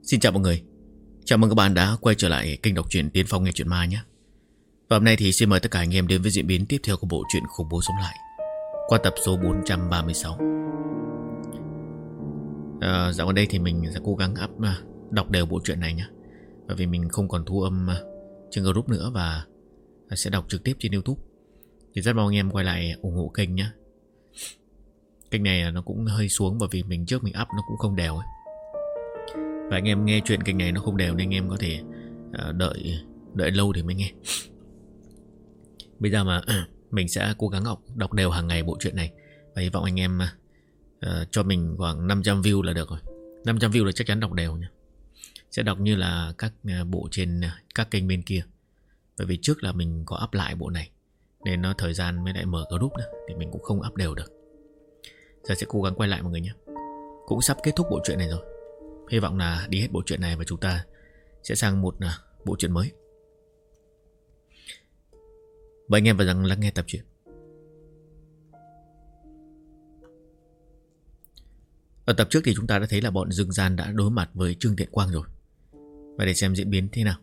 Xin chào mọi người. Chào mừng các bạn đã quay trở lại kênh đọc truyện Tiến Phong nghe truyện ma nhé. Và hôm nay thì xin mời tất cả anh em đến với diễn biến tiếp theo của bộ truyện khủng bố sống lại qua tập số 436. Dạo gần đây thì mình sẽ cố gắng đọc đều bộ truyện này nhé. Bởi vì mình không còn thu âm trên group nữa và sẽ đọc trực tiếp trên YouTube. Thì rất mong anh em quay lại ủng hộ kênh nhé. Kênh này nó cũng hơi xuống bởi vì trước mình up nó cũng không đều ấy. Và anh em nghe chuyện kênh này nó không đều nên anh em có thể đợi lâu thì mới nghe. Bây giờ mà mình sẽ cố gắng đọc đều hàng ngày bộ truyện này. Và hy vọng anh em cho mình khoảng 500 view là được rồi. 500 view là chắc chắn đọc đều nha. Sẽ đọc như là các bộ trên các kênh bên kia. Bởi vì trước là mình có up lại bộ này nên nó thời gian mới lại mở group nữa thì mình cũng không up đều được. Giờ sẽ cố gắng quay lại mọi người nhé. Cũng sắp kết thúc bộ truyện này rồi. Hy vọng là đi hết bộ truyện này và chúng ta sẽ sang một bộ truyện mới. Và anh em vào rằng lắng nghe tập truyện. Ở tập trước thì chúng ta đã thấy là bọn Dương Gian đã đối mặt với Trương Tiện Quang rồi. Và để xem diễn biến thế nào.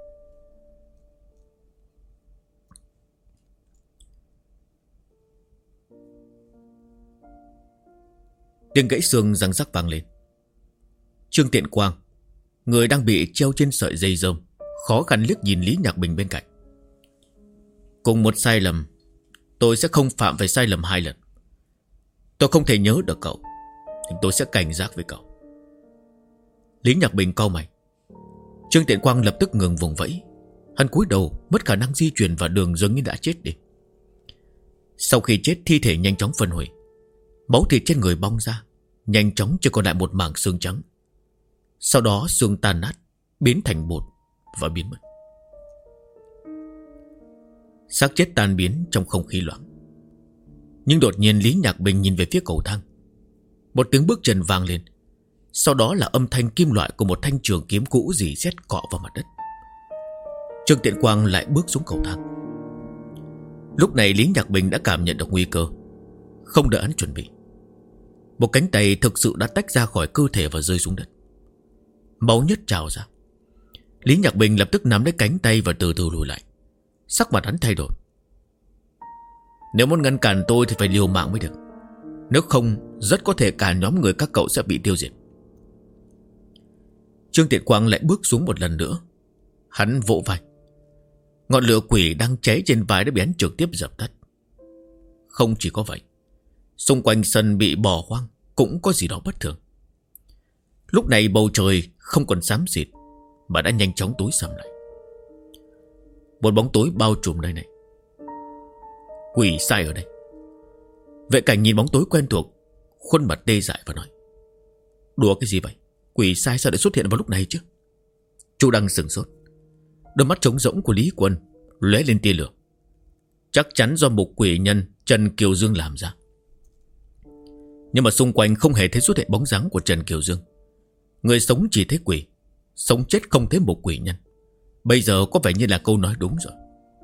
Tiếng gãy xương răng rắc vang lên. Trương Tiện Quang, người đang bị treo trên sợi dây rơm, khó khăn liếc nhìn Lý Nhạc Bình bên cạnh. Cùng một sai lầm, tôi sẽ không phạm phải sai lầm 2 lần. Tôi không thể nhớ được cậu, nhưng tôi sẽ cảnh giác với cậu. Lý Nhạc Bình cau mày. Trương Tiện Quang lập tức ngừng vùng vẫy. Hắn cúi đầu, mất khả năng di chuyển và đường dường như đã chết đi. Sau khi chết, thi thể nhanh chóng phân hủy. Máu thịt trên người bong ra, nhanh chóng chỉ còn lại một mảng xương trắng. Sau đó xương tan nát, biến thành bột và biến mất. Xác chết tan biến trong không khí loãng. Nhưng đột nhiên Lý Nhạc Bình nhìn về phía cầu thang. Một tiếng bước chân vang lên. Sau đó là âm thanh kim loại của một thanh trường kiếm cũ rỉ sét cọ vào mặt đất. Trương Tiện Quang lại bước xuống cầu thang. Lúc này Lý Nhạc Bình đã cảm nhận được nguy cơ. Không đợi hắn chuẩn bị, một cánh tay thực sự đã tách ra khỏi cơ thể và rơi xuống đất. Máu nhất trào ra. Lý Nhạc Bình lập tức nắm lấy cánh tay và từ từ lùi lại. Sắc mặt hắn thay đổi. Nếu muốn ngăn cản tôi thì phải liều mạng mới được. Nếu không, rất có thể cả nhóm người các cậu sẽ bị tiêu diệt. Trương Tiện Quang lại bước xuống một lần nữa. Hắn vỗ vai. Ngọn lửa quỷ đang cháy trên vai đã bị hắn trực tiếp dập tắt. Không chỉ có vậy, xung quanh sân bị bỏ hoang cũng có gì đó bất thường. Lúc này bầu trời không còn xám xịt mà đã nhanh chóng tối sầm lại. Một bóng tối bao trùm nơi này. Quỷ sai ở đây. Vệ Cảnh nhìn bóng tối quen thuộc, khuôn mặt tê dại và nói: Đùa cái gì vậy? Quỷ sai sao lại xuất hiện vào lúc này chứ? Chu Đăng sửng sốt. Đôi mắt trống rỗng của Lý Quân lóe lên tia lửa. Chắc chắn do mục quỷ nhân Trần Kiều Dương làm ra. Nhưng mà xung quanh không hề thấy xuất hiện bóng dáng của Trần Kiều Dương. Người sống chỉ thấy quỷ, sống chết không thấy mục quỷ nhân. Bây giờ có vẻ như là câu nói đúng rồi.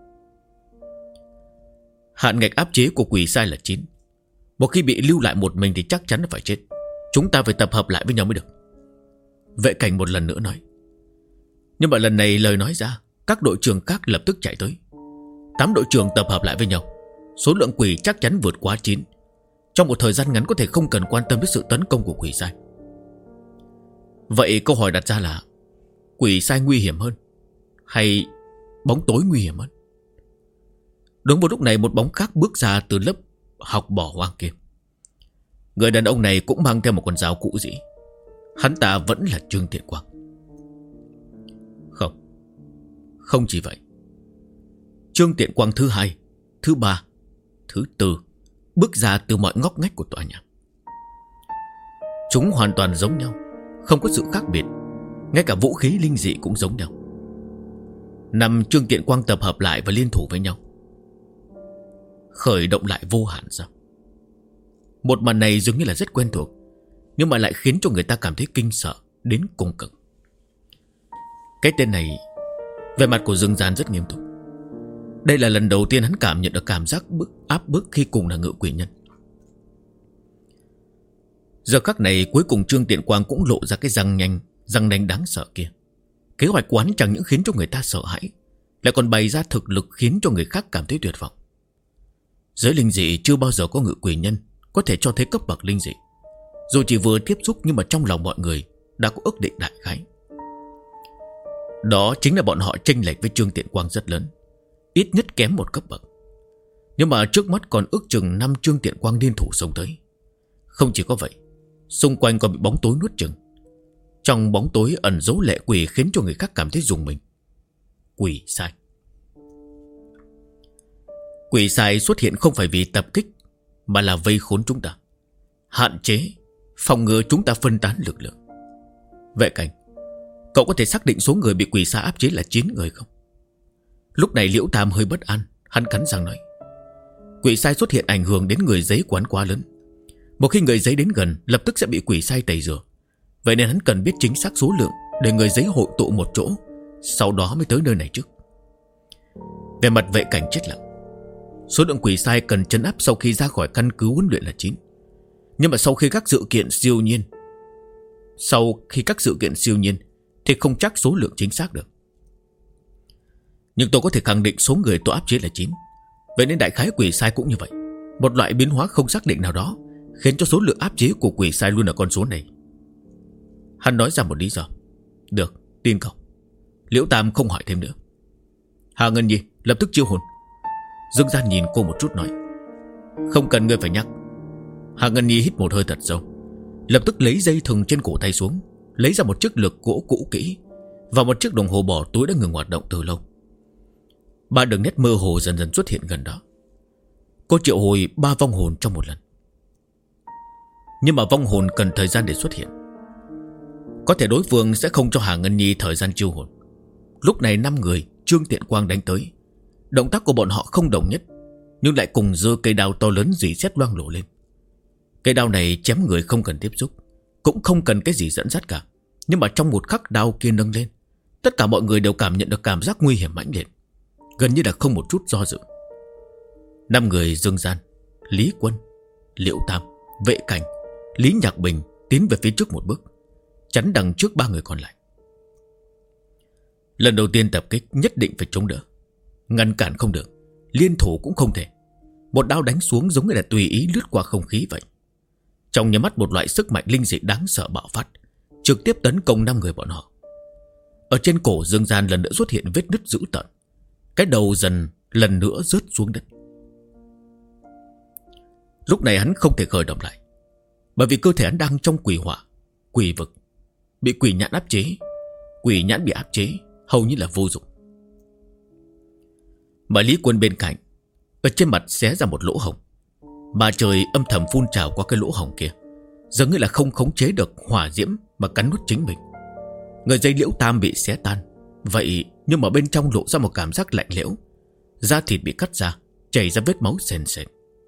Hạn ngạch áp chế của quỷ sai là 9. Một khi bị lưu lại một mình thì chắc chắn là phải chết. Chúng ta phải tập hợp lại với nhau mới được. Vệ Cảnh một lần nữa nói. Nhưng mà lần này lời nói ra, các đội trưởng khác lập tức chạy tới. 8 đội trưởng tập hợp lại với nhau. Số lượng quỷ chắc chắn vượt quá 9. Trong một thời gian ngắn có thể không cần quan tâm đến sự tấn công của quỷ sai. Vậy câu hỏi đặt ra là quỷ sai nguy hiểm hơn hay bóng tối nguy hiểm hơn? Đúng vào lúc này một bóng khác bước ra từ lớp học bỏ hoang kia. Người đàn ông này cũng mang theo một con dao cũ dĩ. Hắn ta vẫn là Trương Tiện Quang. Không chỉ vậy. Trương Tiện Quang thứ 2, thứ 3, thứ 4 bước ra từ mọi ngóc ngách của tòa nhà. Chúng hoàn toàn giống nhau, không có sự khác biệt. Ngay cả vũ khí linh dị cũng giống nhau. 5 Trương Tiện Quang tập hợp lại và liên thủ với nhau, khởi động lại vô hạn sao? Một màn này dường như là rất quen thuộc, nhưng mà lại khiến cho người ta cảm thấy kinh sợ đến cùng cực. Cái tên này, vẻ mặt của Dương Gian rất nghiêm túc. Đây là lần đầu tiên hắn cảm nhận được cảm giác áp bức khi cùng là ngự quỷ nhân. Giờ khắc này cuối cùng Trương Tiện Quang cũng lộ ra cái răng nhanh răng nanh đáng sợ kia. Kế hoạch quán chẳng những khiến cho người ta sợ hãi, lại còn bày ra thực lực khiến cho người khác cảm thấy tuyệt vọng. Giới linh dị chưa bao giờ có ngự quỷ nhân có thể cho thấy cấp bậc linh dị. Dù chỉ vừa tiếp xúc nhưng mà trong lòng mọi người đã có ước định đại khái. Đó chính là bọn họ chênh lệch với Trương Tiện Quang rất lớn, ít nhất kém một cấp bậc. Nhưng mà trước mắt còn ước chừng 5 Trương Tiện Quang liên thủ xông tới. Không chỉ có vậy, xung quanh còn bị bóng tối nuốt chửng. Trong bóng tối ẩn giấu lệ quỷ khiến cho người khác cảm thấy rùng mình. Quỷ sai. Quỷ sai xuất hiện không phải vì tập kích, mà là vây khốn chúng ta, hạn chế, phòng ngừa chúng ta phân tán lực lượng. Vệ Cảnh, cậu có thể xác định số người bị quỷ sai áp chế là 9 người không? Lúc này Liễu Tam hơi bất an. Hắn cắn răng nói, quỷ sai xuất hiện ảnh hưởng đến người giấy quán quá lớn. Một khi người giấy đến gần, lập tức sẽ bị quỷ sai tẩy rửa. Vậy nên hắn cần biết chính xác số lượng để người giấy hội tụ một chỗ, sau đó mới tới nơi này trước. Về mặt Vệ Cảnh chết lặng. Số lượng quỷ sai cần trấn áp sau khi ra khỏi căn cứ huấn luyện là 9. Nhưng mà sau khi các sự kiện siêu nhiên thì không chắc số lượng chính xác được. Nhưng tôi có thể khẳng định số người tôi áp chế là 9. Vậy nên đại khái quỷ sai cũng như vậy. Một loại biến hóa không xác định nào đó khiến cho số lượng áp chế của quỷ sai luôn ở con số này. Hắn nói ra một lý do. Được, tin cậu. Liễu Tam không hỏi thêm nữa. Hà Ngân Nhi lập tức chiêu hồn. Dương Gian nhìn cô một chút nói, không cần ngươi phải nhắc. Hà Ngân Nhi hít một hơi thật sâu, lập tức lấy dây thừng trên cổ tay xuống, lấy ra một chiếc lược gỗ cũ kỹ và một chiếc đồng hồ bỏ túi đã ngừng hoạt động từ lâu. 3 đường nét mơ hồ dần dần xuất hiện gần đó. Cô triệu hồi 3 vong hồn trong một lần. Nhưng mà vong hồn cần thời gian để xuất hiện. Có thể đối phương sẽ không cho Hà Ngân Nhi thời gian chiêu hồn. Lúc này 5 người Trương Tiện Quang đánh tới. Động tác của bọn họ không đồng nhất, nhưng lại cùng giơ cây đao to lớn rỉ sét loang lổ lên. Cây đao này chém người không cần tiếp xúc, cũng không cần cái gì dẫn dắt cả. Nhưng mà trong một khắc đao kia nâng lên, tất cả mọi người đều cảm nhận được cảm giác nguy hiểm mãnh liệt, gần như là không một chút do dự. 5 người Dương Gian, Lý Quân, Liễu Tam, Vệ Cảnh, Lý Nhạc Bình tiến về phía trước một bước, chắn đằng trước 3 người còn lại. Lần đầu tiên tập kích nhất định phải chống đỡ, ngăn cản không được, liên thủ cũng không thể. Một đao đánh xuống giống như là tùy ý lướt qua không khí vậy. Trong nháy mắt một loại sức mạnh linh dị đáng sợ bạo phát, trực tiếp tấn công 5 người bọn họ. Ở trên cổ Dương Gian lần nữa xuất hiện vết nứt dữ tợn, cái đầu dần lần nữa rớt xuống đất. Lúc này hắn không thể khởi động lại, bởi vì cơ thể hắn đang trong quỷ hỏa, quỷ vực, bị quỷ nhãn áp chế. Quỷ nhãn bị áp chế hầu như là vô dụng. Mà Lý Quân bên cạnh, ở trên mặt xé ra một lỗ hổng, mà trời âm thầm phun trào qua cái lỗ hổng kia, giống như là không khống chế được hỏa diễm mà cắn nuốt chính mình. Người dây Liễu Tam bị xé tan, vậy nhưng mà bên trong lộ ra một cảm giác lạnh lẽo, da thịt bị cắt ra, chảy ra vết máu sền sệt.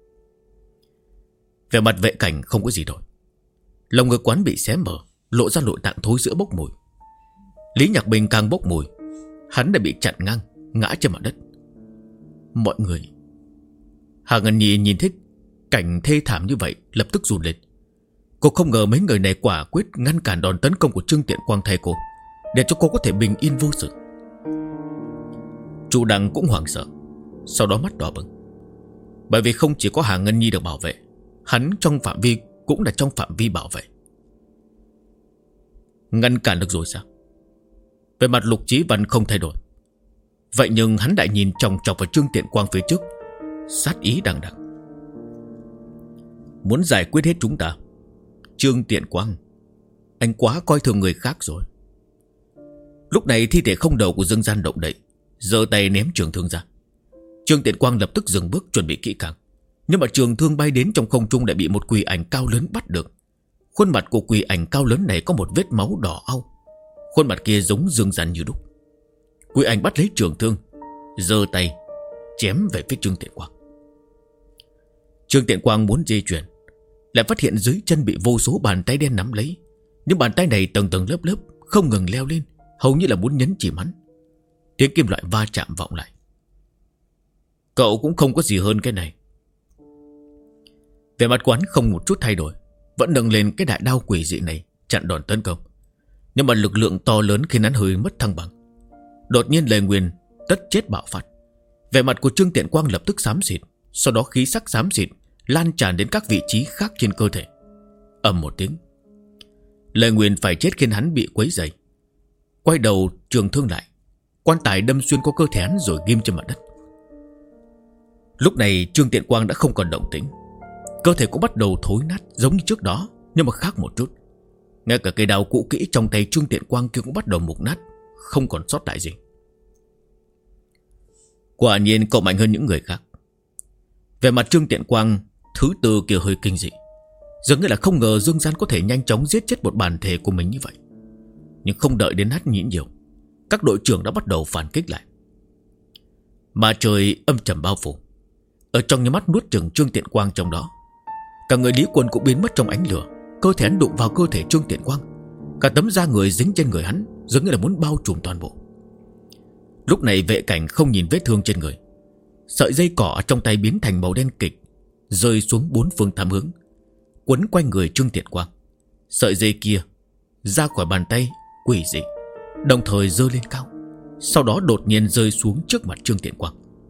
Về mặt Vệ Cảnh không có gì đổi. Lồng ngực quán bị xé mở, lộ ra nội tạng thối rữa bốc mùi. Lý Nhạc Bình càng bốc mùi, hắn đã bị chặn ngang, ngã trên mặt đất. Mọi người. Hà Ngân Nhi nhìn thấy cảnh thê thảm như vậy, lập tức run lên. Cô không ngờ mấy người này quả quyết ngăn cản đòn tấn công của Trương Tiện Quang thay cô, để cho cô có thể bình yên vô sự. Chu Đăng cũng hoảng sợ, sau đó mắt đỏ bừng. Bởi vì không chỉ có Hà Ngân Nhi được bảo vệ, hắn trong phạm vi cũng là trong phạm vi bảo vệ. Ngăn cản được rồi sao? Về mặt Lục Chí Văn không thay đổi. Vậy nhưng hắn lại nhìn chòng chọc vào Trương Tiện Quang phía trước, sát ý đằng đằng. Muốn giải quyết hết chúng ta. Trương Tiện Quang, anh quá coi thường người khác rồi. Lúc này thi thể không đầu của Dương Gian động đậy, giơ tay ném trường thương ra. Trương Tiện Quang lập tức dừng bước chuẩn bị kỹ càng. Nhưng mà trường thương bay đến trong không trung lại bị một quỷ ảnh cao lớn bắt được. Khuôn mặt của quỷ ảnh cao lớn này có một vết máu đỏ au. Khuôn mặt kia giống Dương Gian như đúc. Quỷ ảnh bắt lấy trường thương, giơ tay chém về phía Trương Tiện Quang. Trương Tiện Quang muốn di chuyển, lại phát hiện dưới chân bị vô số bàn tay đen nắm lấy. Những bàn tay này tầng tầng lớp lớp, không ngừng leo lên, hầu như là muốn nhấn chìm hắn. Tiếng kim loại va chạm vọng lại. Cậu cũng không có gì hơn cái này. Vẻ mặt quán không một chút thay đổi, vẫn nâng lên cái đại đao quỷ dị này chặn đòn tấn công. Nhưng mà lực lượng to lớn khiến hắn hơi mất thăng bằng. Đột nhiên lời nguyền tất chết bạo phát. Vẻ mặt của Trương Tiện Quang lập tức xám xịt. Sau đó khí sắc xám xịt lan tràn đến các vị trí khác trên cơ thể. Ầm một tiếng, lời nguyền phải chết khiến hắn bị quấy dày. Quay đầu trường thương lại, quan tài đâm xuyên qua cơ thể hắn rồi ghim trên mặt đất. Lúc này Trương Tiện Quang đã không còn động tĩnh. Cơ thể cũng bắt đầu thối nát giống như trước đó, nhưng mà khác một chút. Ngay cả cây đao cũ kỹ trong tay Trương Tiện Quang kia cũng bắt đầu mục nát, không còn sót lại gì. Quả nhiên cậu mạnh hơn những người khác. Về mặt Trương Tiện Quang thứ tư kia hơi kinh dị. Dường như là không ngờ Dương Gian có thể nhanh chóng giết chết một bản thể của mình như vậy. Nhưng không đợi đến hát nhịn nhiều, các đội trưởng đã bắt đầu phản kích lại. Mà trời âm trầm bao phủ. Ở trong nhắm mắt nuốt chửng Trương Tiện Quang trong đó. Cả người Lý Quân cũng biến mất trong ánh lửa. Cơ thể hắn đụng vào cơ thể Trương Tiện Quang. Cả tấm da người dính trên người hắn, dường như là muốn bao trùm toàn bộ. Lúc này Vệ Cảnh không nhìn vết thương trên người. Sợi dây cỏ trong tay biến thành màu đen kịch, rơi xuống bốn phương tám hướng, quấn quanh người Trương Tiện Quang. Sợi dây kia ra khỏi bàn tay quỷ dị, đồng thời giơ lên cao, sau đó đột nhiên rơi xuống trước mặt Trương Tiện Quang.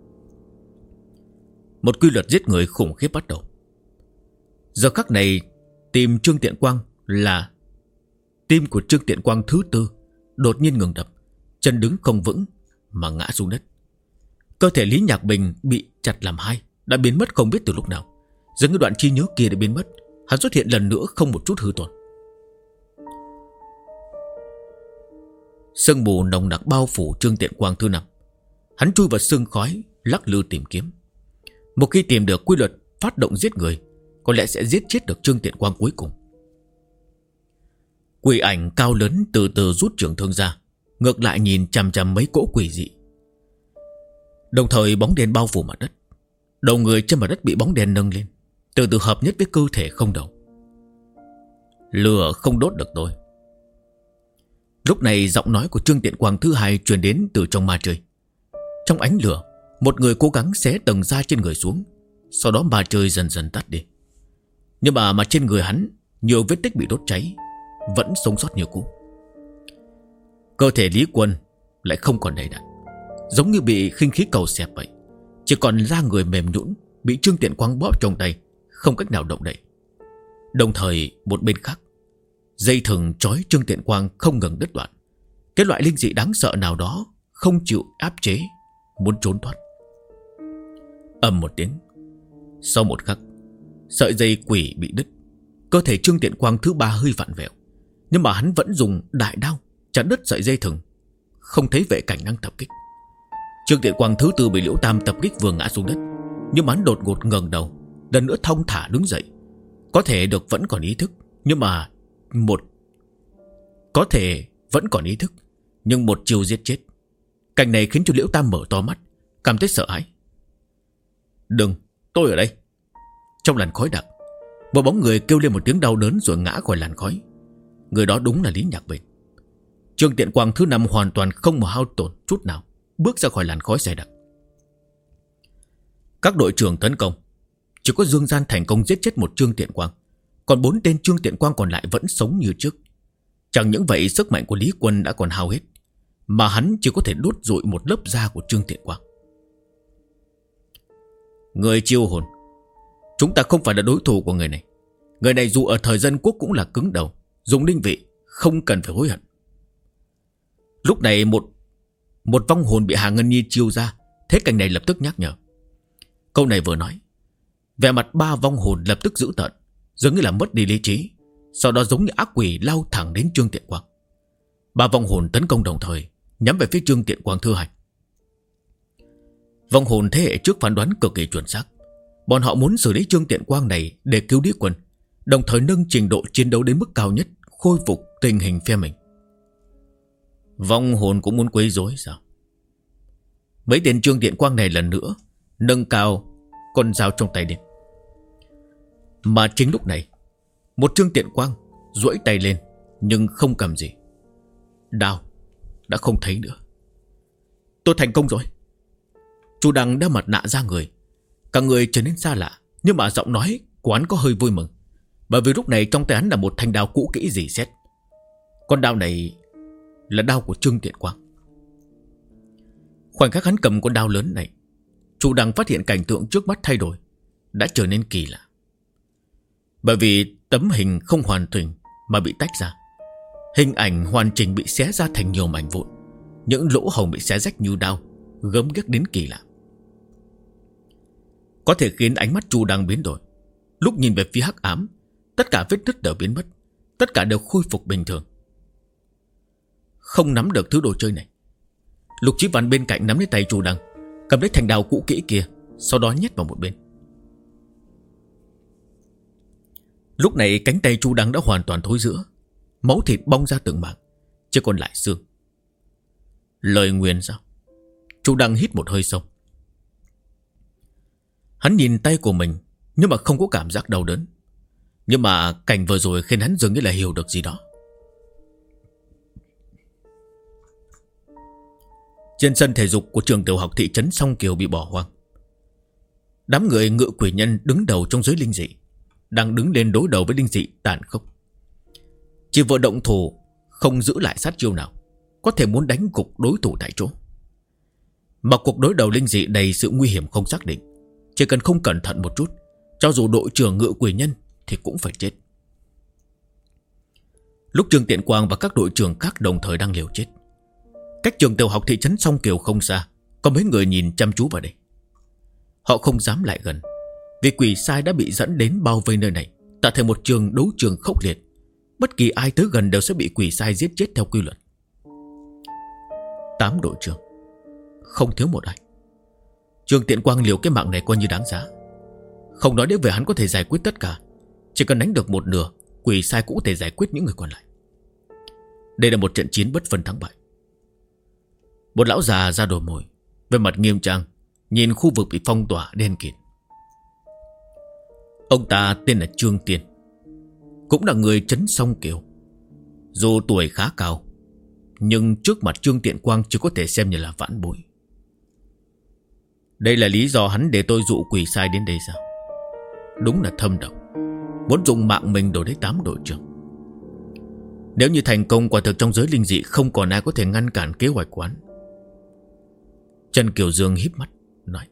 Một quy luật giết người khủng khiếp bắt đầu. Giờ khắc này, tim Trương Tiện Quang là tim của Trương Tiện Quang thứ tư đột nhiên ngừng đập, chân đứng không vững mà ngã xuống đất. Cơ thể Lý Nhạc Bình bị chặt làm hai, đã biến mất không biết từ lúc nào. Dường như đoạn trí nhớ kia đã biến mất, hắn xuất hiện lần nữa không một chút hư tổn. Sương mù nồng nặc bao phủ Trương Tiện Quang thứ năm. Hắn chui vào sương khói, lắc lư tìm kiếm. Một khi tìm được quy luật phát động giết người, có lẽ sẽ giết chết được Trương Tiện Quang cuối cùng. Quỷ ảnh cao lớn từ từ rút trường thương ra, ngược lại nhìn chằm chằm mấy cỗ quỷ dị. Đồng thời bóng đen bao phủ mặt đất. Đầu người trên mặt đất bị bóng đen nâng lên, từ từ hợp nhất với cơ thể không đầu. Lửa không đốt được tôi. Lúc này giọng nói của Trương Tiện Quang thứ hai truyền đến từ trong ma trời. Trong ánh lửa, một người cố gắng xé tầng da trên người xuống, sau đó ma trời dần dần tắt đi. Nhưng mà trên người hắn nhiều vết tích bị đốt cháy, vẫn sống sót như cũ. Cơ thể Lý Quân lại không còn đầy đặn, giống như bị khinh khí cầu xẹp vậy. Chỉ còn da người mềm nhũn, bị Trương Tiện Quang bóp trong tay, không cách nào động đậy. Đồng thời một bên khác, dây thừng trói Trương Tiện Quang không ngừng đứt đoạn. Cái loại linh dị đáng sợ nào đó không chịu áp chế, muốn trốn thoát. Ầm một tiếng, sau một khắc, sợi dây quỷ bị đứt. Cơ thể Trương Tiện Quang thứ ba hơi vặn vẹo, nhưng mà hắn vẫn dùng đại đao chặt đứt sợi dây thừng. Không thấy Vệ Cảnh đang tập kích. Trương Tiện Quang thứ tư bị Liễu Tam tập kích vừa ngã xuống đất, nhưng mà hắn đột ngột ngẩng đầu, lần nữa thong thả đứng dậy. Có thể được vẫn còn ý thức, nhưng mà một chiêu giết chết. Cảnh này khiến cho Liễu Tam mở to mắt, cảm thấy sợ hãi. Đừng, tôi ở đây. Trong làn khói đặc, một bóng người kêu lên một tiếng đau đớn rồi ngã khỏi làn khói. Người đó đúng là Lý Nhạc Bình. Trương Tiện Quang thứ năm hoàn toàn không một hao tổn chút nào, bước ra khỏi làn khói dày đặc. Các đội trưởng tấn công, chỉ có Dương Gian thành công giết chết một Trương Tiện Quang, còn 4 tên Trương Tiện Quang còn lại vẫn sống như trước. Chẳng những vậy, sức mạnh của Lý Quân đã còn hao hết, mà hắn chỉ có thể đốt rụi một lớp da của Trương Tiện Quang. Người chiêu hồn, chúng ta không phải là đối thủ của người này. Người này dù ở thời dân quốc cũng là cứng đầu, dùng linh vị, không cần phải hối hận. Lúc này một vong hồn bị Hà Ngân Nhi chiêu ra, thế cảnh này lập tức nhắc nhở. Câu này vừa nói, vẻ mặt ba vong hồn lập tức dữ tợn, dường như là mất đi lý trí, sau đó giống như ác quỷ lao thẳng đến Trương Tiện Quang. Ba vong hồn tấn công đồng thời, nhắm về phía Trương Tiện Quang thứ hai. Vong hồn thế hệ trước phán đoán cực kỳ chuẩn xác. Bọn họ muốn xử lý Trương Tiện Quang này để cứu Lý Quân, đồng thời nâng trình độ chiến đấu đến mức cao nhất, khôi phục tình hình phe mình. Vong hồn cũng muốn quấy rối sao? Mấy tên Trương Tiện Quang này lần nữa nâng cao con dao trong tay lên. Mà chính lúc này, một Trương Tiện Quang duỗi tay lên nhưng không cầm gì. Đao đã không thấy nữa. Tôi thành công rồi. Chú Đăng đeo mặt nạ ra người, cả người trở nên xa lạ, nhưng mà giọng nói của hắn có hơi vui mừng, bởi vì lúc này trong tay hắn là một thanh đao cũ kỹ rỉ sét. Con đao này là đao của Trương Tiện Quang. Khoảnh khắc hắn cầm con đao lớn này, Chu Đăng phát hiện cảnh tượng trước mắt thay đổi, đã trở nên kỳ lạ. Bởi vì tấm hình không hoàn chỉnh mà bị tách ra, hình ảnh hoàn chỉnh bị xé ra thành nhiều mảnh vụn. Những lỗ hổng bị xé rách như đao, gớm ghiếc đến kỳ lạ, có thể khiến ánh mắt Chu Đăng biến đổi. Lúc nhìn về phía hắc ám, tất cả vết nứt đều biến mất, tất cả đều khôi phục bình thường. Không nắm được thứ đồ chơi này, Lục Chí Văn bên cạnh nắm lấy tay Chu Đăng, cầm lấy thanh đao cũ kỹ kia, sau đó nhét vào một bên. Lúc này cánh tay Chu Đăng đã hoàn toàn thối rữa, máu thịt bong ra từng mảng, chỉ còn lại xương. Lời nguyền sao? Chu Đăng hít một hơi sâu. Hắn nhìn tay của mình, nhưng mà không có cảm giác đau đớn. Nhưng mà cảnh vừa rồi khiến hắn dường như là hiểu được gì đó. Trên sân thể dục của trường tiểu học thị trấn Song Kiều bị bỏ hoang. Đám người ngự quỷ nhân đứng đầu trong giới linh dị đang đứng lên đối đầu với linh dị tàn khốc. Chỉ vừa động thủ không giữ lại sát chiêu nào, có thể muốn đánh gục đối thủ tại chỗ. Mà cuộc đối đầu linh dị đầy sự nguy hiểm không xác định, chỉ cần không cẩn thận một chút, cho dù đội trưởng ngự quỷ nhân thì cũng phải chết. Lúc Trương Tiện Quang và các đội trưởng khác đồng thời đang liều chết, cách trường tiểu học thị trấn Song Kiều không xa, có mấy người nhìn chăm chú vào đây. Họ không dám lại gần, vì quỷ sai đã bị dẫn đến bao vây nơi này, tạo thành một trường đấu trường khốc liệt. Bất kỳ ai tới gần đều sẽ bị quỷ sai giết chết theo quy luật. 8 đội trưởng, không thiếu một ai. Trương Tiện Quang liều cái mạng này coi như đáng giá. Không nói đến về hắn có thể giải quyết tất cả, chỉ cần đánh được một nửa, quỷ sai cũng có thể giải quyết những người còn lại. Đây là một trận chiến bất phân thắng bại. Một lão già da đồi mồi, về mặt nghiêm trang, nhìn khu vực bị phong tỏa đen kịt. Ông ta tên là Trương Tiên, cũng là người trấn Song Kiều. Dù tuổi khá cao, nhưng trước mặt Trương Tiện Quang chỉ có thể xem như là vãn bối. Đây là lý do hắn để tôi dụ quỷ sai đến đây sao? Đúng là thâm độc, muốn dùng mạng mình đổi lấy 8 đội trưởng. Nếu như thành công, quả thực trong giới linh dị không còn ai có thể ngăn cản kế hoạch của hắn. Trần Kiều Dương híp mắt nói.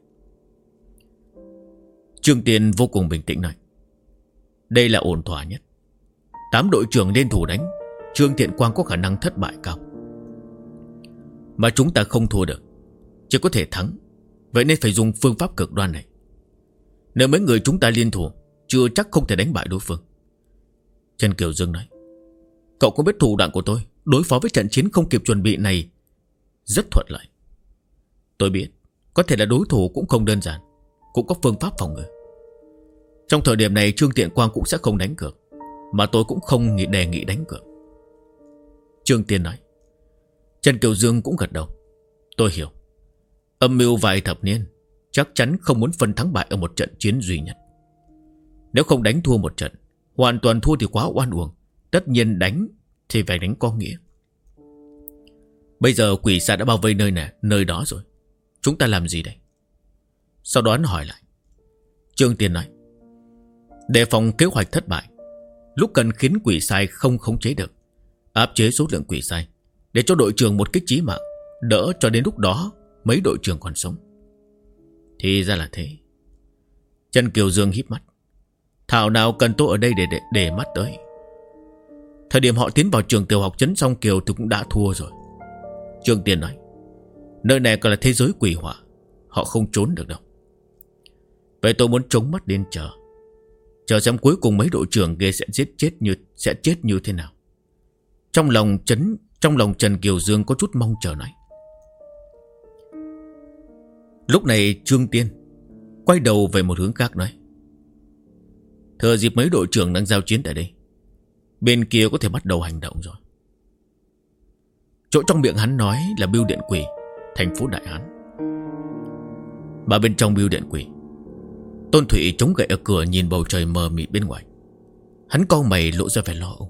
Trương Tiên vô cùng bình tĩnh nói, đây là ổn thỏa nhất. 8 đội trưởng liên thủ đánh, Trương Tiện Quang có khả năng thất bại cao. Mà chúng ta không thua được, chỉ có thể thắng. Vậy nên phải dùng phương pháp cực đoan này. Nếu mấy người chúng ta liên thủ, chưa chắc không thể đánh bại đối phương. Trần Kiều Dương nói, cậu có biết thủ đoạn của tôi đối phó với trận chiến không kịp chuẩn bị này rất thuận lợi. Tôi biết, có thể là đối thủ cũng không đơn giản, cũng có phương pháp phòng ngự. Trong thời điểm này Trương Tiện Quang cũng sẽ không đánh cược, mà tôi cũng không đề nghị đánh cược. Trương Tiên nói. Trần Kiều Dương cũng gật đầu. Tôi hiểu. Âm mưu vài thập niên, chắc chắn không muốn phân thắng bại ở một trận chiến duy nhất. Nếu không đánh thua một trận, hoàn toàn thua thì quá oan uổng. Tất nhiên đánh thì phải đánh có nghĩa. Bây giờ quỷ sai đã bao vây nơi đó rồi, chúng ta làm gì đây? Sau đó hắn hỏi lại. Trương Tiên nói, đề phòng kế hoạch thất bại, lúc cần khiến quỷ sai không khống chế được, áp chế số lượng quỷ sai, để cho đội trưởng một kích chí mạng, đỡ cho đến lúc đó mấy đội trưởng còn sống. Thì ra là thế. Trần Kiều Dương híp mắt. Thảo nào cần tôi ở đây để mắt tới. Thời điểm họ tiến vào trường tiểu học trấn Song Kiều thì cũng đã thua rồi. Trương Tiên nói, nơi này còn là thế giới quỷ hỏa, họ không trốn được đâu. Vậy tôi muốn trống mắt đến chờ xem cuối cùng mấy đội trưởng kia sẽ chết như thế nào. Trong lòng Trần Kiều Dương có chút mong chờ nói. Lúc này Trương Tiên quay đầu về một hướng khác nói, thừa dịp mấy đội trưởng đang giao chiến tại đây, bên kia có thể bắt đầu hành động rồi. Chỗ trong miệng hắn nói là bưu điện quỷ, thành phố Đại Hán. Mà bên trong bưu điện quỷ, Tôn Thụy chống gậy ở cửa nhìn bầu trời mờ mịt bên ngoài. Hắn cau mày lộ ra vẻ lo âu.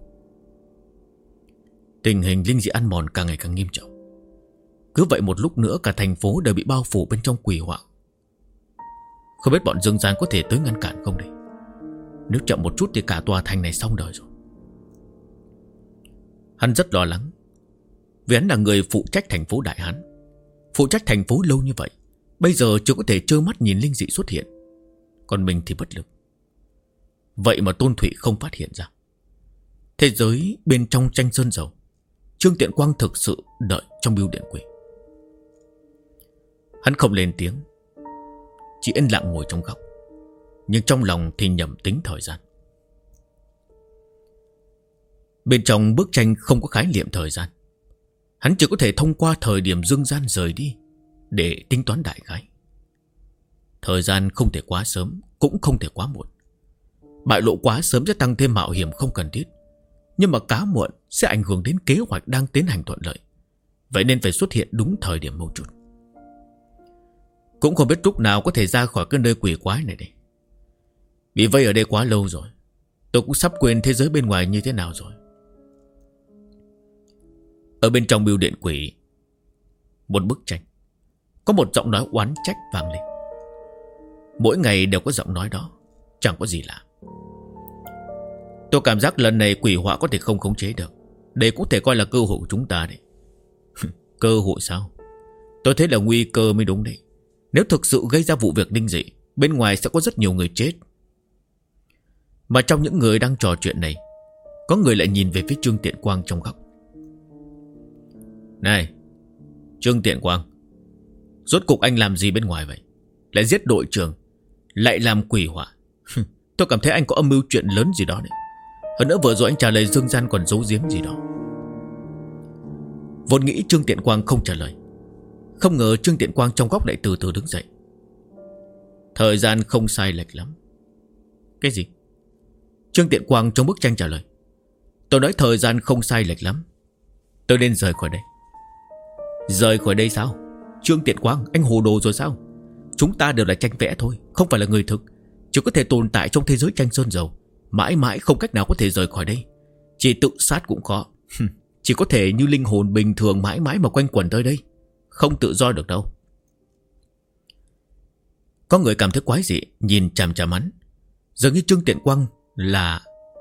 Tình hình linh dị ăn mòn càng ngày càng nghiêm trọng. Cứ vậy một lúc nữa cả thành phố đều bị bao phủ bên trong quỷ hỏa. Không biết bọn Dương Gian có thể tới ngăn cản không đây? Nếu chậm một chút thì cả tòa thành này xong đời rồi. Hắn rất lo lắng, vì hắn là người phụ trách thành phố Đại Hán, phụ trách thành phố lâu như vậy, bây giờ chưa có thể trơ mắt nhìn linh dị xuất hiện, còn mình thì bất lực. Vậy mà Tôn Thụy không phát hiện ra. Thế giới bên trong tranh sơn dầu, Trương Tiện Quang thực sự đợi trong bưu điện quỷ. Hắn không lên tiếng, chỉ yên lặng ngồi trong góc, nhưng trong lòng thì nhẩm tính thời gian. Bên trong bức tranh không có khái niệm thời gian, hắn chỉ có thể thông qua thời điểm dương gian rời đi để tính toán đại khái. Thời gian không thể quá sớm, cũng không thể quá muộn. Bại lộ quá sớm sẽ tăng thêm mạo hiểm không cần thiết, nhưng mà quá muộn sẽ ảnh hưởng đến kế hoạch đang tiến hành thuận lợi. Vậy nên phải xuất hiện đúng thời điểm mấu chốt. Cũng không biết lúc nào có thể ra khỏi cái nơi quỷ quái này đây. Bị vây ở đây quá lâu rồi, tôi cũng sắp quên thế giới bên ngoài như thế nào rồi. Ở bên trong bưu điện quỷ, một bức tranh, có một giọng nói oán trách vang lên. Mỗi ngày đều có giọng nói đó, chẳng có gì lạ. Tôi cảm giác lần này quỷ họa có thể không khống chế được. Đây cũng thể coi là cơ hội của chúng ta đấy. Cơ hội sao? Tôi thấy là nguy cơ mới đúng đấy. Nếu thực sự gây ra vụ việc linh dị, bên ngoài sẽ có rất nhiều người chết. Mà trong những người đang trò chuyện này, có người lại nhìn về phía Trương Tiện Quang trong góc. Này, Trương Tiện Quang, rốt cục anh làm gì bên ngoài vậy? Lại giết đội trưởng, lại làm quỷ họa. Tôi cảm thấy anh có âm mưu chuyện lớn gì đó đấy. Hơn nữa vừa rồi anh trả lời dương gian còn giấu giếm gì đó. Vốn nghĩ Trương Tiện Quang không trả lời, không ngờ Trương Tiện Quang trong góc lại từ từ đứng dậy. Thời gian không sai lệch lắm. Cái gì? Trương Tiện Quang trong bức tranh trả lời. Tôi nói thời gian không sai lệch lắm. Tôi nên rời khỏi đây. Rời khỏi đây sao? Trương Tiện Quang, anh hồ đồ rồi sao? Chúng ta đều là tranh vẽ thôi, không phải là người thực, chỉ có thể tồn tại trong thế giới tranh sơn dầu, mãi mãi không cách nào có thể rời khỏi đây. Chỉ tự sát cũng khó. Chỉ có thể như linh hồn bình thường mãi mãi mà quanh quẩn tới đây, không tự do được đâu. Có người cảm thấy quái dị, nhìn chằm chằm hắn. Dường như Trương Tiện Quang là...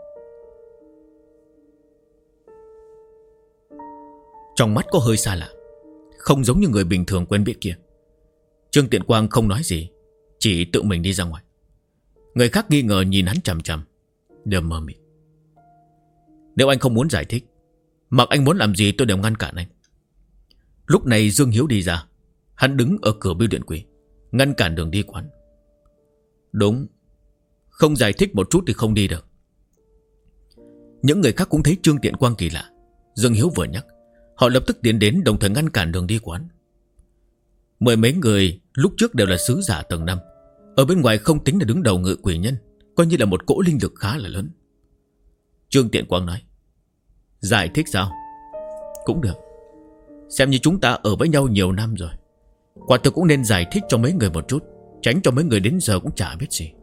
Trong mắt có hơi xa lạ, không giống như người bình thường quen biết kia. Trương Tiện Quang không nói gì, chỉ tự mình đi ra ngoài. Người khác nghi ngờ nhìn hắn chằm chằm, đều mờ mịt. Nếu anh không muốn giải thích, mặc anh muốn làm gì tôi đều ngăn cản anh. Lúc này Dương Hiếu đi ra. Hắn đứng ở cửa bưu điện quỷ, ngăn cản đường đi quán. Đúng, không giải thích một chút thì không đi được. Những người khác cũng thấy Trương Tiện Quang kỳ lạ. Dương Hiếu vừa nhắc, họ lập tức tiến đến đồng thời ngăn cản đường đi quán. Mười mấy người lúc trước đều là sứ giả tầng 5, ở bên ngoài không tính là đứng đầu ngự quỷ nhân, coi như là một cỗ linh lực khá là lớn. Trương Tiện Quang nói, giải thích sao? Cũng được, xem như chúng ta ở với nhau nhiều năm rồi, quả thực cũng nên giải thích cho mấy người một chút, tránh cho mấy người đến giờ cũng chả biết gì.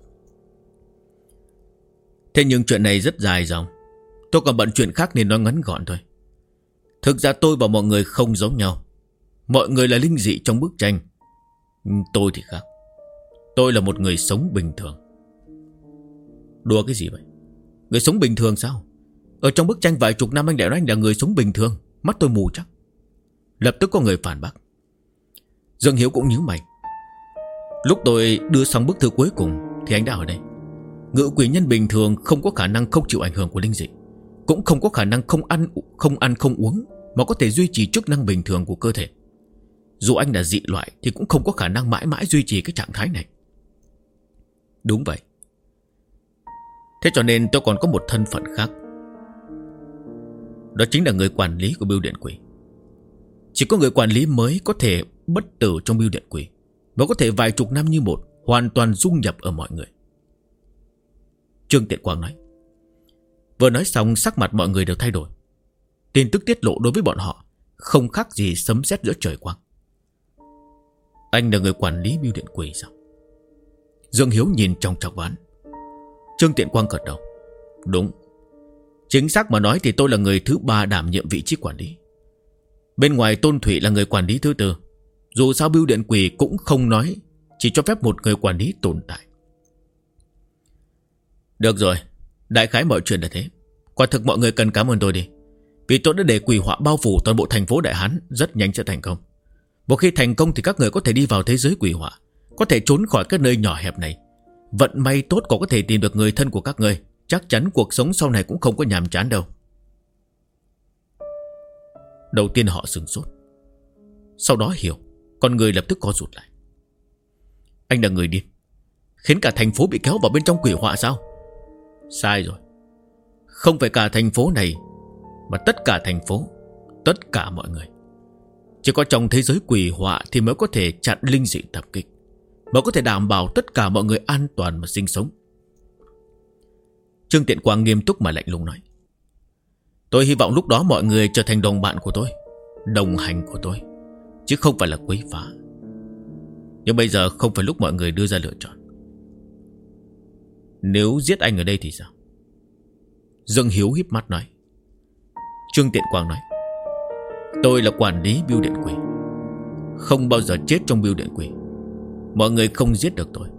Thế nhưng chuyện này rất dài dòng, tôi còn bận chuyện khác nên nói ngắn gọn thôi. Thực ra tôi và mọi người không giống nhau. Mọi người là linh dị trong bức tranh, tôi thì khác. Tôi là một người sống bình thường. Đùa cái gì vậy? Người sống bình thường sao? Ở trong bức tranh vài chục năm anh đã nói anh là người sống bình thường. Mắt tôi mù chắc. Lập tức có người phản bác. Dương Hiếu cũng nhíu mày. Lúc tôi đưa xong bức thư cuối cùng thì anh đã ở đây. Ngự quỷ nhân bình thường không có khả năng không chịu ảnh hưởng của linh dị, cũng không có khả năng không ăn không uống mà có thể duy trì chức năng bình thường của cơ thể. Dù anh là dị loại thì cũng không có khả năng mãi mãi duy trì cái trạng thái này. Đúng vậy. Thế cho nên tôi còn có một thân phận khác. Đó chính là người quản lý của bưu điện quỷ. Chỉ có người quản lý mới có thể bất tử trong bưu điện quỷ, và có thể vài chục năm như một, hoàn toàn dung nhập ở mọi người. Trương Tiện Quang nói. Vừa nói xong sắc mặt mọi người đều thay đổi. Tin tức tiết lộ đối với bọn họ không khác gì sấm sét giữa trời quang. Anh là người quản lý bưu điện quỷ sao? Dương Hiếu nhìn trong chọc ván. Trương Tiện Quang gật đầu. Đúng. Chính xác mà nói thì tôi là người thứ 3 đảm nhiệm vị trí quản lý. Bên ngoài Tôn Thụy là người quản lý thứ 4. Dù sao bưu điện quỷ cũng không nói, chỉ cho phép một người quản lý tồn tại. Được rồi, đại khái mọi chuyện là thế. Quả thực mọi người cần cảm ơn tôi đi. Vì tôi đã để quỷ họa bao phủ toàn bộ thành phố Đại Hán, rất nhanh sẽ thành công. Một khi thành công thì các người có thể đi vào thế giới quỷ họa, có thể trốn khỏi cái nơi nhỏ hẹp này. Vận may tốt còn có thể tìm được người thân của các người. Chắc chắn cuộc sống sau này cũng không có nhàm chán đâu. Đầu tiên họ sửng sốt, sau đó hiểu, con người lập tức co rụt lại. Anh là người điên, khiến cả thành phố bị kéo vào bên trong quỷ họa sao? Sai rồi. Không phải cả thành phố này, mà tất cả thành phố, tất cả mọi người. Chỉ có trong thế giới quỷ họa thì mới có thể chặn linh dị tập kích, mới có thể đảm bảo tất cả mọi người an toàn mà sinh sống. Trương Tiện Quang nghiêm túc mà lạnh lùng nói: tôi hy vọng lúc đó mọi người trở thành đồng bạn của tôi, đồng hành của tôi, chứ không phải là quấy phá. Nhưng bây giờ không phải lúc mọi người đưa ra lựa chọn. Nếu giết anh ở đây thì sao? Dương Hiếu híp mắt nói. Trương Tiện Quang nói: tôi là quản lý bưu điện quỷ, không bao giờ chết trong bưu điện quỷ. Mọi người không giết được tôi.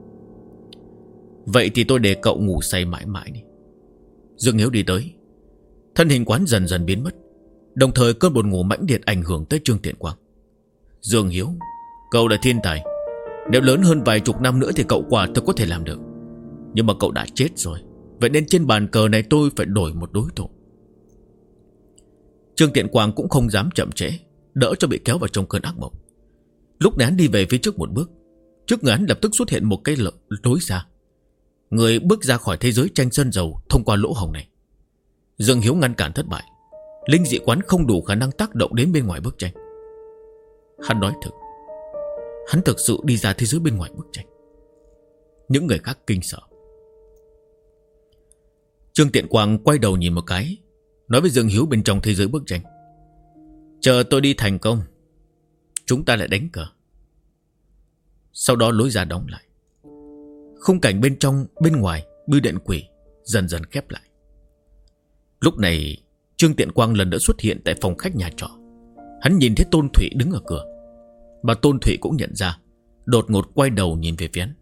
Vậy thì tôi để cậu ngủ say mãi mãi đi. Dương Hiếu đi tới, thân hình quán dần dần biến mất, đồng thời cơn buồn ngủ mãnh liệt ảnh hưởng tới Trương Tiện Quang. Dương Hiếu, cậu là thiên tài, nếu lớn hơn vài chục năm nữa thì cậu quả thực có thể làm được. Nhưng mà cậu đã chết rồi, vậy nên trên bàn cờ này tôi phải đổi một đối thủ. Trương Tiện Quang cũng không dám chậm trễ, đỡ cho bị kéo vào trong cơn ác mộng. Lúc này hắn đi về phía trước một bước, trước người hắn lập tức xuất hiện một cái lối ra. Người bước ra khỏi thế giới tranh sơn dầu thông qua lỗ hổng này. Dương Hiếu ngăn cản thất bại. Linh dị quán không đủ khả năng tác động đến bên ngoài bức tranh. Hắn nói thực, hắn thực sự đi ra thế giới bên ngoài bức tranh. Những người khác kinh sợ. Trương Tiện Quang quay đầu nhìn một cái, nói với Dương Hiếu bên trong thế giới bức tranh: chờ tôi đi thành công, chúng ta lại đánh cờ. Sau đó lối ra đóng lại. Khung cảnh bên trong bên ngoài bưu điện quỷ dần dần khép lại. Lúc này Trương Tiện Quang lần nữa xuất hiện tại phòng khách nhà trọ. Hắn nhìn thấy Tôn Thụy đứng ở cửa, mà Tôn Thụy cũng nhận ra, đột ngột quay đầu nhìn về phía hắn.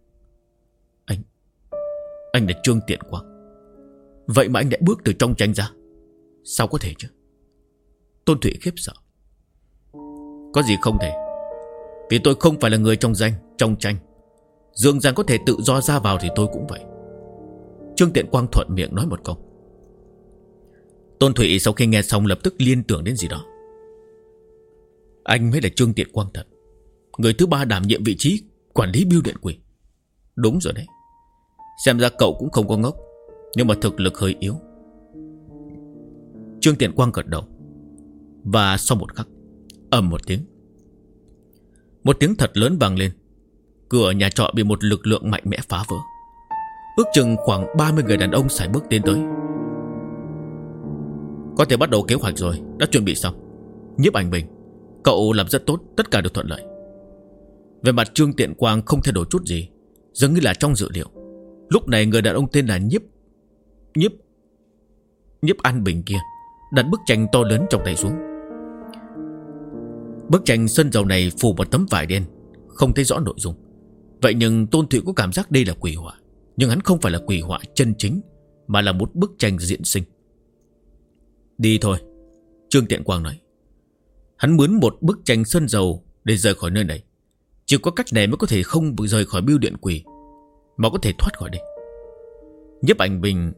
Anh là Trương Tiện Quang. Vậy mà anh lại bước từ trong tranh ra, sao có thể chứ? Tôn Thụy khiếp sợ. Có gì không thể, vì tôi không phải là người trong tranh. Dương Giang có thể tự do ra vào thì tôi cũng vậy. Trương Tiện Quang thuận miệng nói một câu. Tôn Thụy sau khi nghe xong lập tức liên tưởng đến gì đó. Anh mới là Trương Tiện Quang thật, người thứ ba đảm nhiệm vị trí quản lý bưu điện quỷ. Đúng rồi đấy. Xem ra cậu cũng không có ngốc, nhưng mà thực lực hơi yếu. Trương Tiện Quang gật đầu. Và sau một khắc, ầm một tiếng, một tiếng thật lớn vang lên. Cửa nhà trọ bị một lực lượng mạnh mẽ phá vỡ. Ước chừng khoảng 30 người đàn ông sải bước tiến tới. Có thể bắt đầu kế hoạch rồi, đã chuẩn bị xong. Nhiếp Ảnh Bình, cậu làm rất tốt, tất cả đều thuận lợi. Về mặt Trương Tiện Quang không thay đổi chút gì, dường như là trong dự liệu. Lúc này người đàn ông tên là Nhiếp An Bình kia đặt bức tranh to lớn trong tay xuống. Bức tranh sơn dầu này phủ một tấm vải đen, không thấy rõ nội dung. Vậy nhưng Tôn Thụy có cảm giác đây là quỷ họa. Nhưng hắn không phải là quỷ họa chân chính, mà là một bức tranh diễn sinh. Đi thôi, Trương Tiện Quang nói. Hắn mướn một bức tranh sơn dầu để rời khỏi nơi này. Chỉ có cách này mới có thể không rời khỏi bưu điện quỷ, mà có thể thoát khỏi đây. Nhiếp Ảnh Bình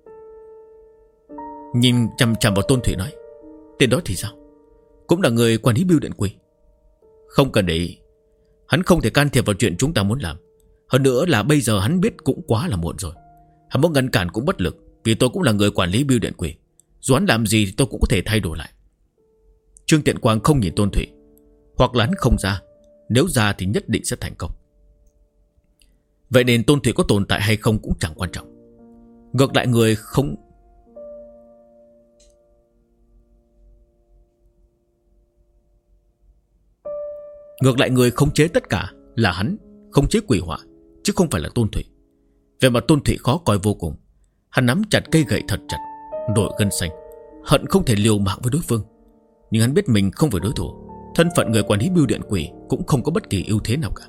nhìn chằm chằm vào Tôn Thụy nói: tên đó thì sao? Cũng là người quản lý bưu điện quỷ. Không cần để ý, hắn không thể can thiệp vào chuyện chúng ta muốn làm. Hơn nữa là bây giờ hắn biết cũng quá là muộn rồi. Hắn muốn ngăn cản cũng bất lực, vì tôi cũng là người quản lý bưu điện quỷ. Dù hắn làm gì thì tôi cũng có thể thay đổi lại. Trương Tiện Quang không nhìn Tôn Thụy. Hoặc là hắn không ra, nếu ra thì nhất định sẽ thành công. Vậy nên Tôn Thụy có tồn tại hay không cũng chẳng quan trọng. Ngược lại người khống chế tất cả là hắn, khống chế quỷ họa, chứ không phải là Tôn Thụy. Về mặt Tôn Thụy khó coi vô cùng. Hắn nắm chặt cây gậy thật chặt, nổi gân xanh, hận không thể liều mạng với đối phương. Nhưng hắn biết mình không phải đối thủ. Thân phận người quản lý bưu điện quỷ cũng không có bất kỳ ưu thế nào cả.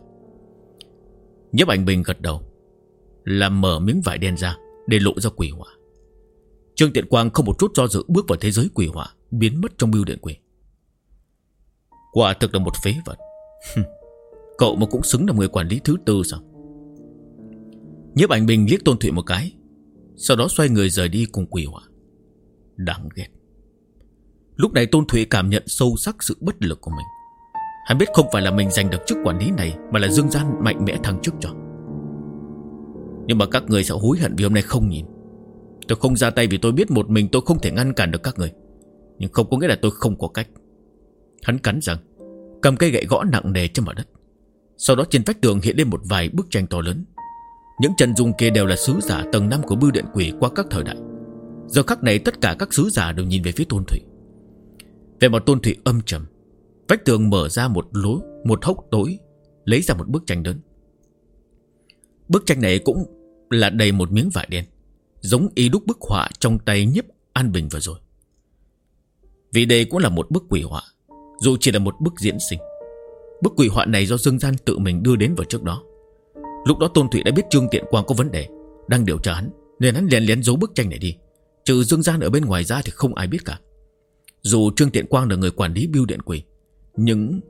Nhiếp Ảnh Bình gật đầu, làm mở miếng vải đen ra để lộ ra quỷ họa. Trương Tiện Quang không một chút do dự bước vào thế giới quỷ hỏa, biến mất trong bưu điện quỷ. Quả thực là một phế vật. Cậu mà cũng xứng là người quản lý thứ tư sao? Nhiếp Ảnh Bình liếc Tôn Thụy một cái, sau đó xoay người rời đi cùng quỷ hỏa. Đáng ghét. Lúc này Tôn Thụy cảm nhận sâu sắc sự bất lực của mình. Hắn biết không phải là mình giành được chức quản lý này, mà là Dương Gian mạnh mẽ thăng chức cho. Nhưng mà các người sẽ hối hận vì hôm nay không nhìn. Tôi không ra tay vì tôi biết một mình tôi không thể ngăn cản được các người, nhưng không có nghĩa là tôi không có cách. Hắn cắn răng, cầm cây gậy gõ nặng nề trên mặt đất. Sau đó trên vách tường hiện lên một vài bức tranh to lớn. Những chân dung kia đều là sứ giả tầng 5 của bưu điện quỷ qua các thời đại. Giờ khắc này tất cả các sứ giả đều nhìn về phía Tôn Thụy. Về mặt Tôn Thụy âm trầm. Vách tường mở ra một hốc tối, lấy ra một bức tranh lớn. Bức tranh này cũng là đầy một miếng vải đen, giống y đúc bức họa trong tay Nhiếp An Bình vừa rồi. Vì đây cũng là một bức quỷ họa, dù chỉ là một bức diễn sinh. Bức quỷ họa này do Dương Gian tự mình đưa đến vào trước đó. Lúc đó Tôn Thụy đã biết Trương Tiện Quang có vấn đề, đang điều tra hắn, nên hắn lén lén giấu bức tranh này đi. Trừ Dương Gian ở bên ngoài ra thì không ai biết cả. Dù Trương Tiện Quang là người quản lý bưu điện quỷ, nhưng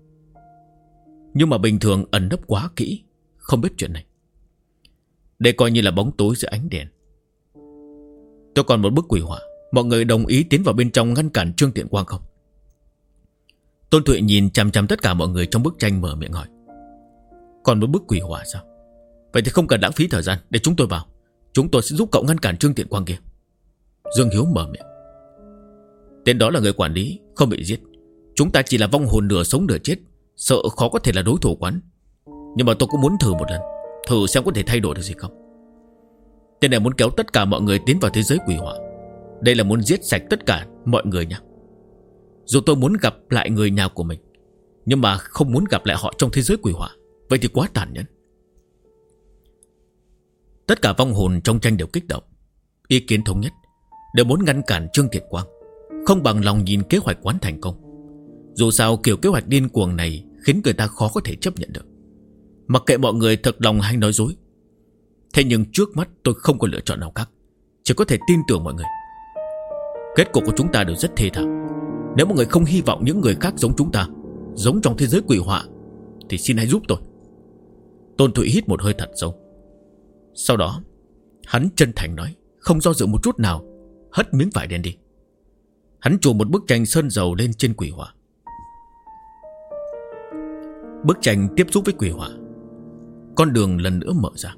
mà bình thường ẩn nấp quá kỹ, không biết chuyện này. Đây coi như là bóng tối giữa ánh đèn. Tôi còn một bức quỷ họa, mọi người đồng ý tiến vào bên trong ngăn cản Trương Tiện Quang không? Tôn Thụy nhìn chằm chằm tất cả mọi người trong bức tranh, mở miệng hỏi. Còn một bức quỷ họa sao? Vậy thì không cần lãng phí thời gian, để chúng tôi vào. Chúng tôi sẽ giúp cậu ngăn cản Trương Tiện Quang kia. Dương Hiếu mở miệng. Tên đó là người quản lý, không bị giết. Chúng ta chỉ là vong hồn nửa sống nửa chết, sợ khó có thể là đối thủ quán. Nhưng mà tôi cũng muốn thử một lần, thử xem có thể thay đổi được gì không. Tên này muốn kéo tất cả mọi người tiến vào thế giới quỷ hỏa. Đây là muốn giết sạch tất cả mọi người nha. Dù tôi muốn gặp lại người nhà của mình, nhưng mà không muốn gặp lại họ trong thế giới quỷ hỏa. Vậy thì quá tàn nhẫn. Tất cả vong hồn trong tranh đều kích động. Ý kiến thống nhất, đều muốn ngăn cản Trương Tiện Quang, không bằng lòng nhìn kế hoạch quán thành công. Dù sao kiểu kế hoạch điên cuồng này khiến người ta khó có thể chấp nhận được. Mặc kệ mọi người thật lòng hay nói dối. Thế nhưng trước mắt tôi không có lựa chọn nào khác, chỉ có thể tin tưởng mọi người. Kết cục của chúng ta đều rất thê thảm. Nếu mọi người không hy vọng những người khác giống chúng ta, giống trong thế giới quỷ họa, thì xin hãy giúp tôi. Tôn Thụy hít một hơi thật sâu. Sau đó hắn chân thành nói, không do dự một chút nào, hất miếng vải đen đi. Hắn chùa một bức tranh sơn dầu lên trên quỷ hỏa. Bức tranh tiếp xúc với quỷ hỏa, con đường lần nữa mở ra.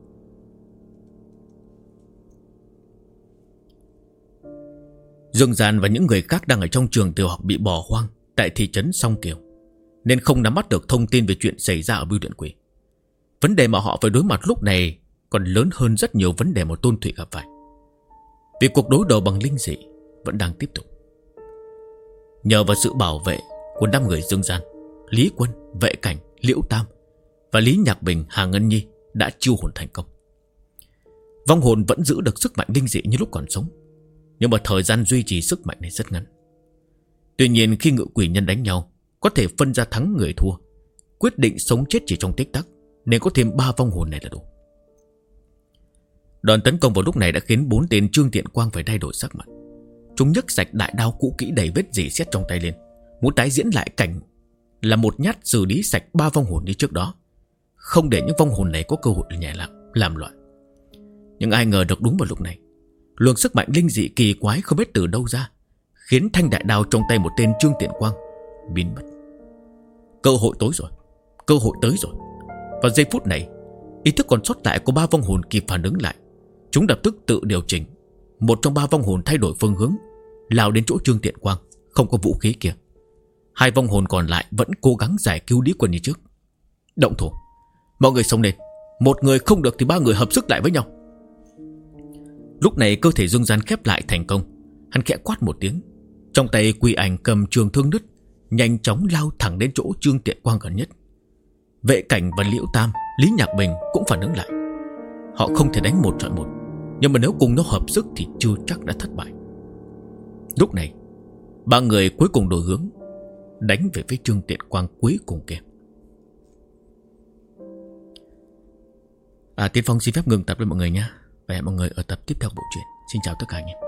Dương Gian và những người khác đang ở trong trường tiểu học bị bỏ hoang tại thị trấn Song Kiều, nên không nắm bắt được thông tin về chuyện xảy ra ở bưu điện quỷ. Vấn đề mà họ phải đối mặt lúc này còn lớn hơn rất nhiều vấn đề mà Tôn Thụy gặp phải. Vì cuộc đối đầu bằng linh dị vẫn đang tiếp tục. Nhờ vào sự bảo vệ của 5 người Dương Gian, Lý Quân, Vệ Cảnh, Liễu Tam và Lý Nhạc Bình, Hà Ngân Nhi đã chiêu hồn thành công. Vong hồn vẫn giữ được sức mạnh linh dị như lúc còn sống, nhưng mà thời gian duy trì sức mạnh này rất ngắn. Tuy nhiên khi ngự quỷ nhân đánh nhau, có thể phân ra thắng người thua, quyết định sống chết chỉ trong tích tắc, nên có thêm 3 vong hồn này là đủ. Đòn tấn công vào lúc này đã khiến 4 tên Trương Tiện Quang phải thay đổi sắc mặt. Chúng nhấc sạch đại đao cũ kỹ đầy vết rỉ sét trong tay lên, muốn tái diễn lại cảnh là một nhát xử lý sạch 3 vong hồn như trước đó, không để những vong hồn này có cơ hội nhẹ làm loạn. Nhưng ai ngờ được đúng vào lúc này, luồng sức mạnh linh dị kỳ quái không biết từ đâu ra, khiến thanh đại đao trong tay một tên Trương Tiện Quang biến mất. Cơ hội tối rồi, cơ hội tới rồi. Vào giây phút này, ý thức còn sót lại của 3 vong hồn kịp phản ứng lại. Chúng lập tức tự điều chỉnh. Một trong 3 vong hồn thay đổi phương hướng, lao đến chỗ Trương Tiện Quang không có vũ khí kia. 2 vong hồn còn lại vẫn cố gắng giải cứu Lý Quân như trước. Động thủ, mọi người xông lên. Một người không được thì 3 người hợp sức lại với nhau. Lúc này cơ thể Dương Gian khép lại thành công. Hắn khẽ quát một tiếng, trong tay Quỷ Ảnh cầm trường thương nứt, nhanh chóng lao thẳng đến chỗ Trương Tiện Quang gần nhất. Vệ Cảnh và Liễu Tam, Lý Nhạc Bình cũng phản ứng lại. Họ không thể đánh 1 chọi 1, nhưng mà nếu cùng nó hợp sức thì chưa chắc đã thất bại. Lúc này 3 người cuối cùng đổi hướng, đánh về phía Trương Tiện Quang cuối cùng kia. Tiến Phong xin phép ngừng tập với mọi người nha. Và hẹn mọi người ở tập tiếp theo của bộ truyện. Xin chào tất cả anh em.